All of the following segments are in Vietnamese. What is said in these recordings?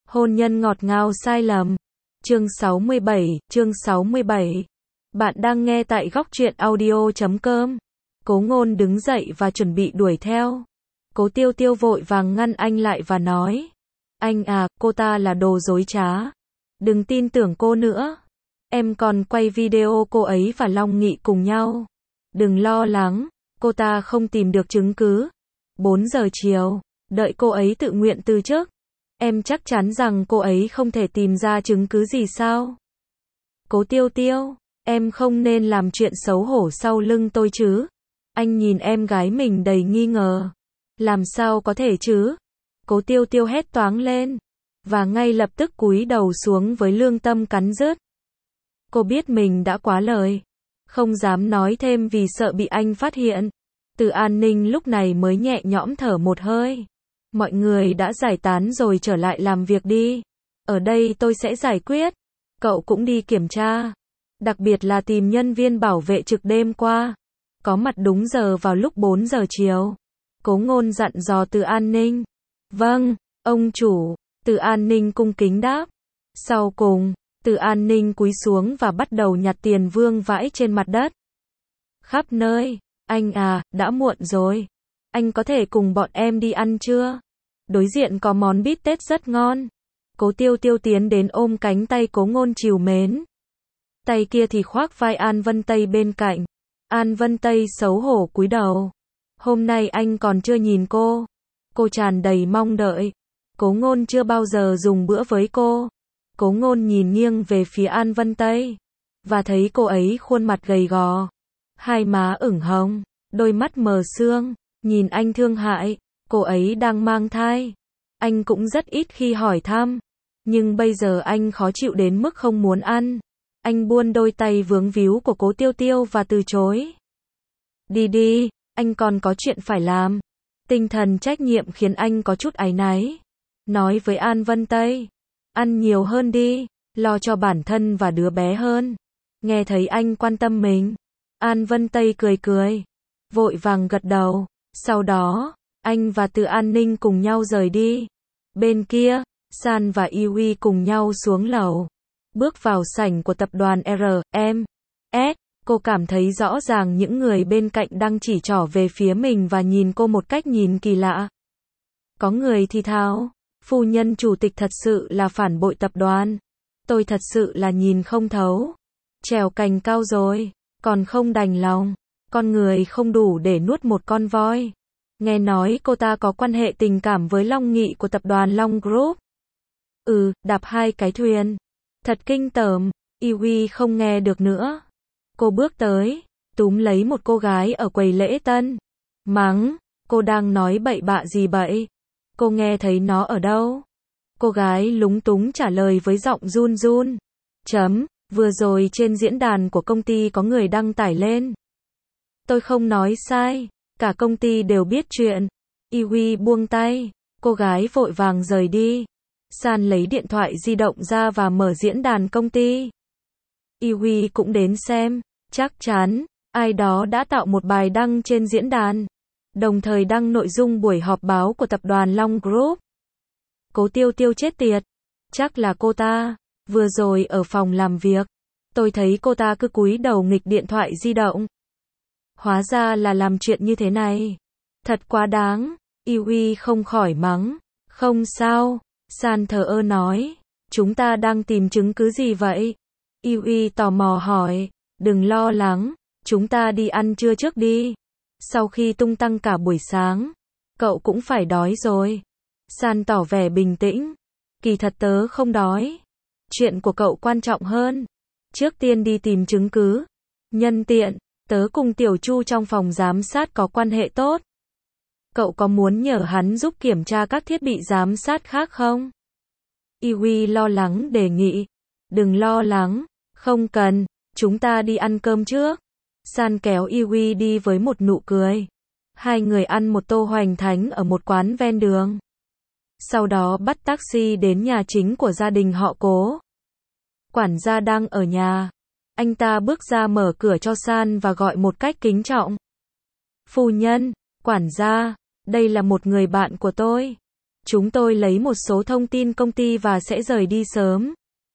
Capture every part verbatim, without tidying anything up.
Hôn nhân ngọt ngào sai lầm. Chương sáu mươi bảy, chương sáu mươi bảy. Bạn đang nghe tại góc truyện audio chấm com. Cố Ngôn đứng dậy và chuẩn bị đuổi theo. Cố Tiêu Tiêu vội vàng ngăn anh lại và nói: "Anh à, cô ta là đồ dối trá. Đừng tin tưởng cô nữa. Em còn quay video cô ấy và Long Nghị cùng nhau. Đừng lo lắng, cô ta không tìm được chứng cứ. bốn giờ chiều, đợi cô ấy tự nguyện từ chức. Em chắc chắn rằng cô ấy không thể tìm ra chứng cứ gì sao? Cố Tiêu Tiêu, em không nên làm chuyện xấu hổ sau lưng tôi chứ." Anh nhìn em gái mình đầy nghi ngờ. "Làm sao có thể chứ?" Cố Tiêu Tiêu hét toáng lên, và ngay lập tức cúi đầu xuống với lương tâm cắn rứt. Cô biết mình đã quá lời, không dám nói thêm vì sợ bị anh phát hiện. Từ An Ninh lúc này mới nhẹ nhõm thở một hơi. "Mọi người đã giải tán rồi, trở lại làm việc đi. Ở đây tôi sẽ giải quyết. Cậu cũng đi kiểm tra. Đặc biệt là tìm nhân viên bảo vệ trực đêm qua. Có mặt đúng giờ vào lúc bốn giờ chiều." Cố Ngôn dặn dò Từ An Ninh. "Vâng, ông chủ." Từ An Ninh cung kính đáp. Sau cùng, Từ An Ninh cúi xuống và bắt đầu nhặt tiền vương vãi trên mặt đất. Khắp nơi. "Anh à, đã muộn rồi. Anh có thể cùng bọn em đi ăn chưa? Đối diện có món bít tết rất ngon." Cố Tiêu Tiêu tiến đến ôm cánh tay Cố Ngôn trìu mến. Tay kia thì khoác vai An Vân Tây bên cạnh. An Vân Tây xấu hổ cúi đầu. Hôm nay anh còn chưa nhìn cô. Cô tràn đầy mong đợi. Cố Ngôn chưa bao giờ dùng bữa với cô. Cố Ngôn nhìn nghiêng về phía An Vân Tây, và thấy cô ấy khuôn mặt gầy gò, hai má ửng hồng, đôi mắt mờ sương, nhìn anh thương hại. Cô ấy đang mang thai. Anh cũng rất ít khi hỏi thăm, nhưng bây giờ anh khó chịu đến mức không muốn ăn. Anh buông đôi tay vướng víu của Cố Tiêu Tiêu và từ chối. "Đi đi, anh còn có chuyện phải làm." Tinh thần trách nhiệm khiến anh có chút áy náy. Nói với An Vân Tây: "Ăn nhiều hơn đi, lo cho bản thân và đứa bé hơn." Nghe thấy anh quan tâm mình, An Vân Tây cười cười, vội vàng gật đầu. Sau đó, anh và Từ An Ninh cùng nhau rời đi. Bên kia, San và Yui cùng nhau xuống lầu, bước vào sảnh của tập đoàn R M S. Cô cảm thấy rõ ràng những người bên cạnh đang chỉ trỏ về phía mình và nhìn cô một cách nhìn kỳ lạ. Có người thì thào: "Phu nhân chủ tịch thật sự là phản bội tập đoàn. Tôi thật sự là nhìn không thấu. Trèo cành cao rồi, còn không đành lòng. Con người không đủ để nuốt một con voi." Nghe nói cô ta có quan hệ tình cảm với Long Nghị của tập đoàn Long Group. Ừ, đạp hai cái thuyền. Thật kinh tởm. Yui không nghe được nữa. Cô bước tới, túm lấy một cô gái ở quầy lễ tân. Mắng: "Cô đang nói bậy bạ gì vậy? Cô nghe thấy nó ở đâu?" Cô gái lúng túng trả lời với giọng run run. Chấm, vừa rồi trên diễn đàn của công ty có người đăng tải lên. Tôi không nói sai, cả công ty đều biết chuyện. Yui buông tay, cô gái vội vàng rời đi. San lấy điện thoại di động ra và mở diễn đàn công ty. Yui cũng đến xem, chắc chắn, ai đó đã tạo một bài đăng trên diễn đàn, đồng thời đăng nội dung buổi họp báo của tập đoàn Long Group. Cố Tiêu Tiêu chết tiệt. Chắc là cô ta. Vừa rồi ở phòng làm việc, tôi thấy cô ta cứ cúi đầu nghịch điện thoại di động. Hóa ra là làm chuyện như thế này. Thật quá đáng. Yui không khỏi mắng. Không sao. San thờ ơ nói. Chúng ta đang tìm chứng cứ gì vậy? Yui tò mò hỏi. Đừng lo lắng. Chúng ta đi ăn trưa trước đi. Sau khi tung tăng cả buổi sáng, cậu cũng phải đói rồi. San tỏ vẻ bình tĩnh. Kỳ thật tớ không đói. Chuyện của cậu quan trọng hơn. Trước tiên đi tìm chứng cứ. Nhân tiện, tớ cùng Tiểu Chu trong phòng giám sát có quan hệ tốt. Cậu có muốn nhờ hắn giúp kiểm tra các thiết bị giám sát khác không? Yui lo lắng đề nghị. Đừng lo lắng. Không cần. Chúng ta đi ăn cơm trước. San kéo Yui đi với một nụ cười. Hai người ăn một tô hoành thánh ở một quán ven đường. Sau đó bắt taxi đến nhà chính của gia đình họ Cố. Quản gia đang ở nhà. Anh ta bước ra mở cửa cho San và gọi một cách kính trọng. Phu nhân, quản gia, đây là một người bạn của tôi. Chúng tôi lấy một số thông tin công ty và sẽ rời đi sớm.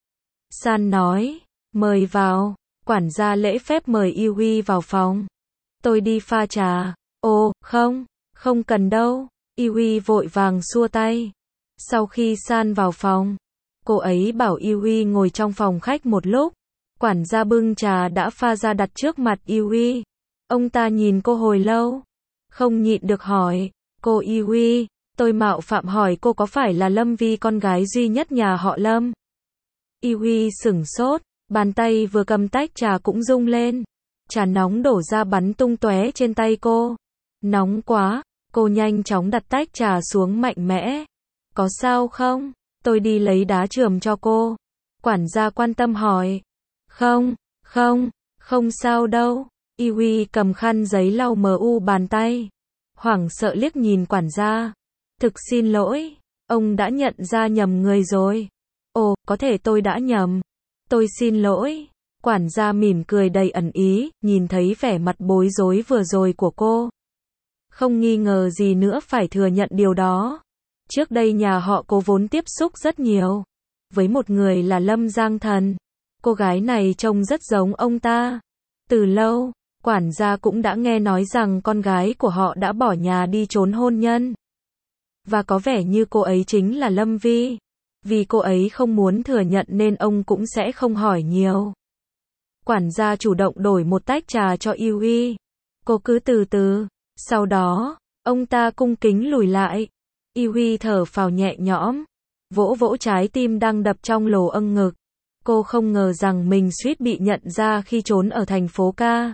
San nói, mời vào. Quản gia lễ phép mời Yui vào phòng. Tôi đi pha trà. Ồ, không, không cần đâu. Yui vội vàng xua tay. Sau khi San vào phòng, cô ấy bảo Yui ngồi trong phòng khách một lúc. Quản gia bưng trà đã pha ra đặt trước mặt Yui. Ông ta nhìn cô hồi lâu, không nhịn được hỏi, cô Yui, tôi mạo phạm hỏi cô có phải là Lâm Vi con gái duy nhất nhà họ Lâm? Yui sửng sốt, bàn tay vừa cầm tách trà cũng rung lên. Trà nóng đổ ra bắn tung tóe trên tay cô. Nóng quá, cô nhanh chóng đặt tách trà xuống mạnh mẽ. Có sao không? Tôi đi lấy đá chườm cho cô. Quản gia quan tâm hỏi. Không, không, không sao đâu. Yui cầm khăn giấy lau mờ u bàn tay. Hoảng sợ liếc nhìn quản gia. Thực xin lỗi, ông đã nhận ra nhầm người rồi. Ồ, có thể tôi đã nhầm. Tôi xin lỗi. Quản gia mỉm cười đầy ẩn ý, nhìn thấy vẻ mặt bối rối vừa rồi của cô. Không nghi ngờ gì nữa phải thừa nhận điều đó. Trước đây nhà họ Cố vốn tiếp xúc rất nhiều với một người là Lâm Giang Thần. Cô gái này trông rất giống ông ta. Từ lâu, quản gia cũng đã nghe nói rằng con gái của họ đã bỏ nhà đi trốn hôn nhân. Và có vẻ như cô ấy chính là Lâm Vi. Vì cô ấy không muốn thừa nhận nên ông cũng sẽ không hỏi nhiều. Quản gia chủ động đổi một tách trà cho Yui. Cô cứ từ từ. Sau đó, ông ta cung kính lùi lại. Yui thở phào nhẹ nhõm, vỗ vỗ trái tim đang đập trong lồ âng ngực. Cô không ngờ rằng mình suýt bị nhận ra khi trốn ở thành phố ca.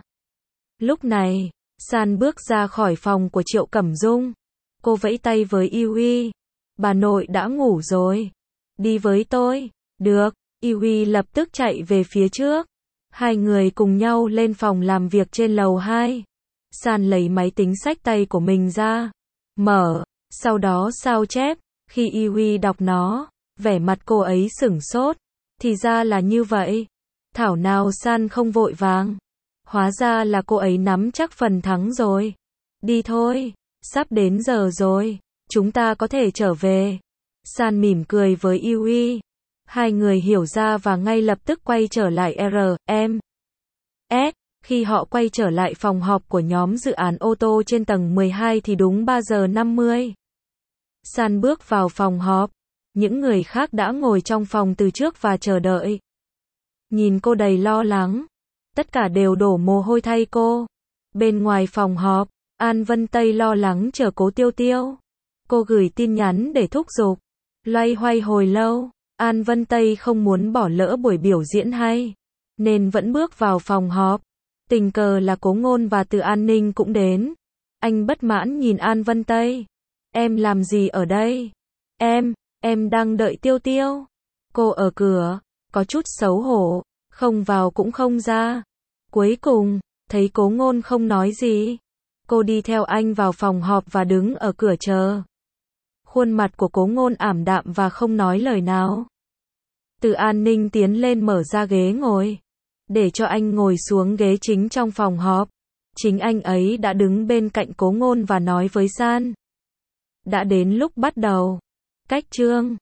Lúc này, San bước ra khỏi phòng của Triệu Cẩm Dung. Cô vẫy tay với Yui. Bà nội đã ngủ rồi. Đi với tôi. Được. Yui lập tức chạy về phía trước. Hai người cùng nhau lên phòng làm việc trên lầu hai. San lấy máy tính xách tay của mình ra. Mở. Sau đó sao chép. Khi Yui đọc nó, vẻ mặt cô ấy sửng sốt. Thì ra là như vậy. Thảo nào San không vội vàng. Hóa ra là cô ấy nắm chắc phần thắng rồi. Đi thôi. Sắp đến giờ rồi. Chúng ta có thể trở về. San mỉm cười với Yui. Hai người hiểu ra và ngay lập tức quay trở lại R, M, S. Khi họ quay trở lại phòng họp của nhóm dự án ô tô trên tầng mười hai thì đúng ba giờ năm mươi. San bước vào phòng họp. Những người khác đã ngồi trong phòng từ trước và chờ đợi. Nhìn cô đầy lo lắng. Tất cả đều đổ mồ hôi thay cô. Bên ngoài phòng họp, An Vân Tây lo lắng chờ Cố Tiêu Tiêu. Cô gửi tin nhắn để thúc giục. Loay hoay hồi lâu, An Vân Tây không muốn bỏ lỡ buổi biểu diễn hay, nên vẫn bước vào phòng họp. Tình cờ là Cố Ngôn và Từ An Ninh cũng đến. Anh bất mãn nhìn An Vân Tây. Em làm gì ở đây? Em, em đang đợi Tiêu Tiêu. Cô ở cửa, có chút xấu hổ, không vào cũng không ra. Cuối cùng, thấy Cố Ngôn không nói gì. Cô đi theo anh vào phòng họp và đứng ở cửa chờ. Khuôn mặt của Cố Ngôn ảm đạm và không nói lời nào. Từ An Ninh tiến lên mở ra ghế ngồi, để cho anh ngồi xuống ghế chính trong phòng họp. Chính anh ấy đã đứng bên cạnh Cố Ngôn và nói với San. Đã đến lúc bắt đầu. Cách chương